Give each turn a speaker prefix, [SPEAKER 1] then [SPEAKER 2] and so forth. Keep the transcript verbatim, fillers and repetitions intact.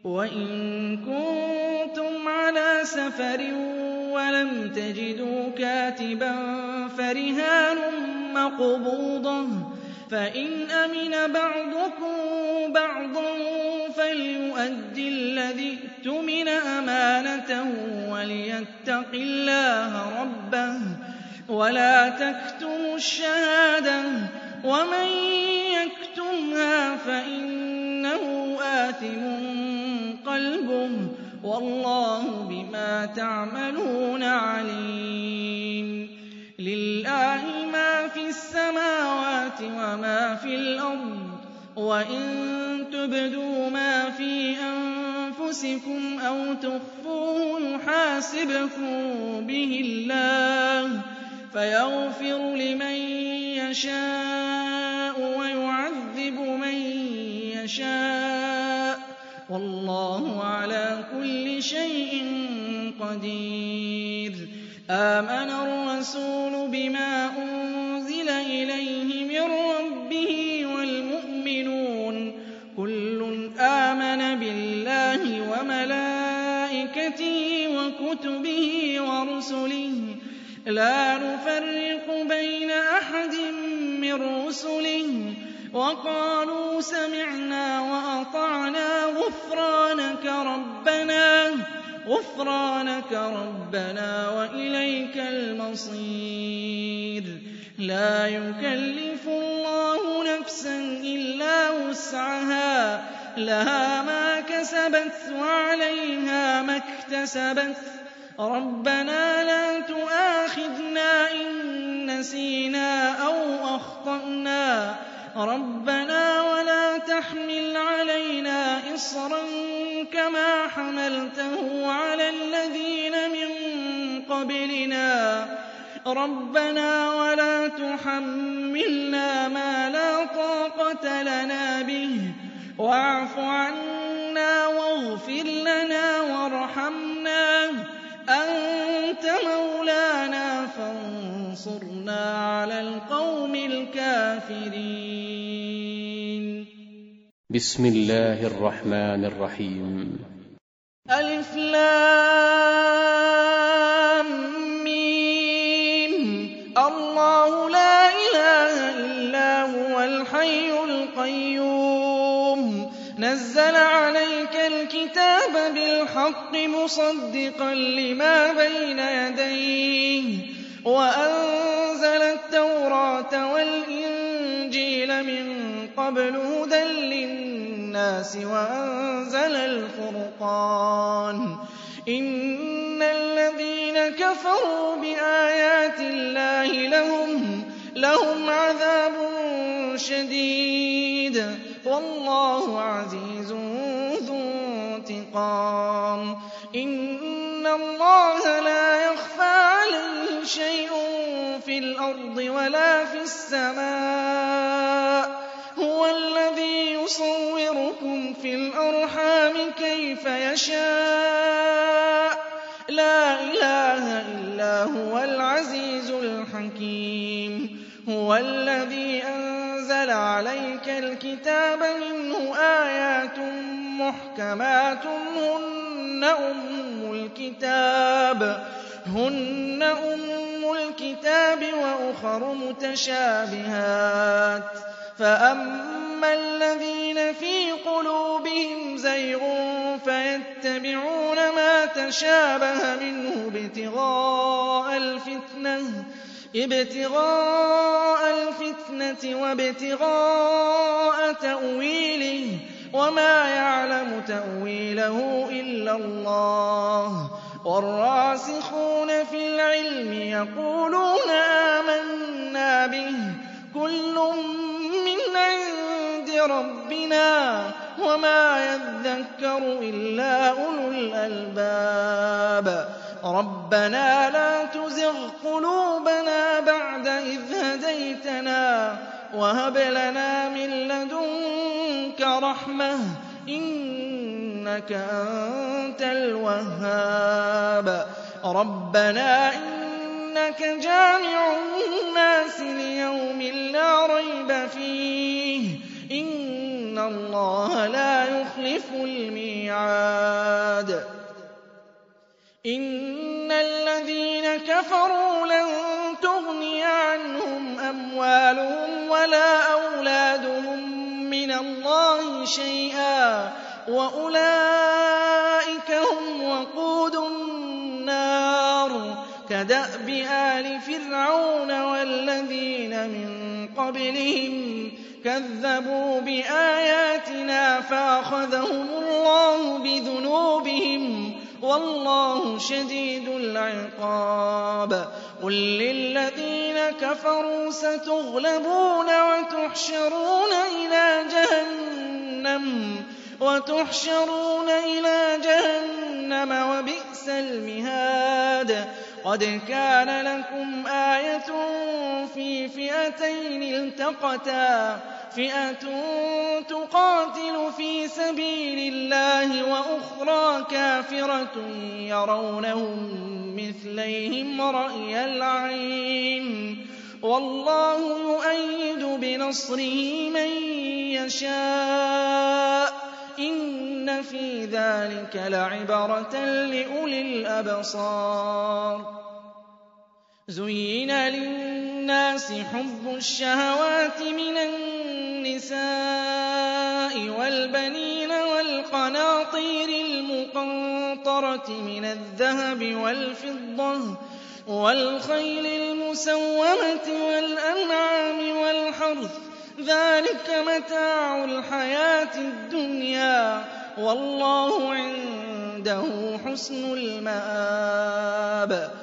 [SPEAKER 1] وَإِن كُنتُمْ عَلَىٰ سَفَرٍ وَلَمْ تَجِدُوا كَاتِبًا فَرِهَانٌ مَّقْبُوضَةٌ ۖ فَإِنْ أَمِنَ بَعْضُكُم بَعْضًا فَلْيُؤَدِّ الَّذِي اؤْتُمِنَ أَمَانَتَهُ وَلْيَتَّقِ اللَّهَ رَبَّهُ وَلَا تَكْتُمُوا الشَّهَادَةَ ۚ وَمَن يَكْتُمْهَا فَإِنَّهُ آثِمٌ قَلْبُهُ ۗ وَاللَّهُ بِمَا تَعْمَلُونَ عَلِيمٌ. لِلَّهِ مَا فِي السَّمَاوَاتِ وَمَا فِي الْأَرْضِ ۖ وَإِن تُبْدُوا مَا فِي أَنفُسِكُمْ أَوْ تُخْفُوهُ يُحَاسِبْكُم بِهِ اللَّهُ فَيَغْفِرُ لِمَن يَشَاءُ وَيُعَذِّبُ مَن يَشَاءُ ۗ وَاللَّهُ عَلَىٰ كُلِّ شَيْءٍ قَدِيرٌ. آمَنَ الرَّسُولُ بِمَا أُنزِلَ إِلَيْهِ مِن رَّبِّهِ وَالْمُؤْمِنُونَ كُلٌّ آمَنَ بِاللَّهِ وَمَلَائِكَتِهِ وَكُتُبِهِ وَرُسُلِهِ لَا نُفَرِّقُ بَيْنَ أَحَدٍ مِّن رُّسُلِهِ وَقَالُوا سَمِعْنَا وَأَطَعْنَا غُفْرَانَكَ رَبَّنَا غُفْرَانَكَ رَبَّنَا وَإِلَيْكَ الْمَصِيرُ. لَا يُكَلِّفُ اللَّهُ نَفْسًا إِلَّا وُسْعَهَا ۖ لَهَا مَا كَسَبَتْ وَعَلَيْهَا مَا اكْتَسَبَتْ. رَبَّنَا لَا تُؤَاخِذْنَا إِن نَّسِينَا أَوْ أَخْطَأْنَا. رَبَّنَا وَلَا تَحْمِلْ عَلَيْنَا إِصْرًا كَمَا حَمَلْتَهُ عَلَى الَّذِينَ مِن قَبْلِنَا. رَبَّنَا وَلَا تُحَمِّلْنَا مَا لَا طَاقَةَ لَنَا بِهِ وَاعْفُ عَنَّا وَاغْفِرْ لَنَا وَارْحَمْنَا ۚ أَنتَ مَوْلَانَا فَانصُرْنَا عَلَى الْقَوْمِ الْكَافِرِينَ.
[SPEAKER 2] بسم الله الرحمن الرحيم.
[SPEAKER 1] ألف لام ميم. الله لا إله إلا هو الحي القيوم نزل عليك الكتاب بالحق مصدقا لما بين يديه وأنزل التوراة والإنجيل من قبل هدى للناس وأنزل الفرقان. إن الذين كفروا بآيات الله لهم لهم عذاب شديد والله عزيز ذو انتقام. إن الله لا يخفى عليه شيء في الأرض ولا في السماء. هو الذي يصوركم في الأرحام كيف يشاء. لا إله إلا هو العزيز الحكيم. هو الذي أنزل عليك الكتاب منه آيات محكمات هن أم الكتاب هن أم الكتاب وأخر متشابهات. فأما الذين في قلوبهم زيغ فيتبعون ما تشابه منه ابتغاء الفتنة ابتغاء الفتنة وابتغاء تأويله وما يعلم تأويله إلا الله. والراسخون في العلم يقولون آمنا به كل من عند ربنا وما يذكر إلا أولو الألباب. ربنا لا تزغ قلوبنا بعد إذ هديتنا وهب لنا من لدنك رحمة إنك أنت الوهاب. ربنا إنك جامع الناس ليوم لا ريب فيه إن إِنَّ اللَّهَ لَا يُخْلِفُ الْمِيعَادَ إِنَّ الَّذِينَ كَفَرُوا لَن تُغْنِيَ عَنْهُمْ أَمْوَالُهُمْ وَلَا أَوْلَادُهُم مِّنَ اللَّهِ شَيْئًا وَأُولَٰئِكَ هُمْ وَقُودُ النَّارِ كَدَأْبِ آلِ فِرْعَوْنَ وَالَّذِينَ مِن قَبْلِهِمْ كَذَّبُوا بِآيَاتِنَا فَأَخَذَهُمُ اللَّهُ بِذُنُوبِهِمْ وَاللَّهُ شَدِيدُ الْعِقَابِ قُل لِّلَّذِينَ كَفَرُوا سَتُغْلَبُونَ وَتُحْشَرُونَ إِلَىٰ جَهَنَّمَ وَتُحْشَرُونَ إِلَىٰ جَهَنَّمَ وَبِئْسَ الْمِهَادُ قَدْ كَانَ لَكُمْ آيَةٌ فِي فِئَتَيْنِ الْتَقَتَا فِئَةٌ تُقَاتِلُ فِي سَبِيلِ اللَّهِ وَأُخْرَىٰ كَافِرَةٌ يَرَوْنَهُم مِّثْلَيْهِمْ رَأْيَ الْعَيْنِ وَاللَّهُ يُؤَيِّدُ بِنَصْرِهِ مَن يَشَاءُ ۗ إِنَّ فِي ذَٰلِكَ لَعِبْرَةً لِّأُولِي الْأَبْصَارِ زُيِّنَ لِلنَّاسِ حُبُّ الشَّهَوَاتِ مِنَ النِّسَاءِ وَالْبَنِينَ وَالْقَنَاطِيرِ الْمُقَنطَرَةِ مِنَ الذَّهَبِ وَالْفِضَّةِ وَالْخَيْلِ الْمُسَوَّمَةِ وَالْأَنْعَامِ وَالْحَرْثِ ۗ ذَٰلِكَ مَتَاعُ الْحَيَاةِ الدُّنْيَا ۖ وَاللَّهُ عِندَهُ حُسْنُ الْمَآبِ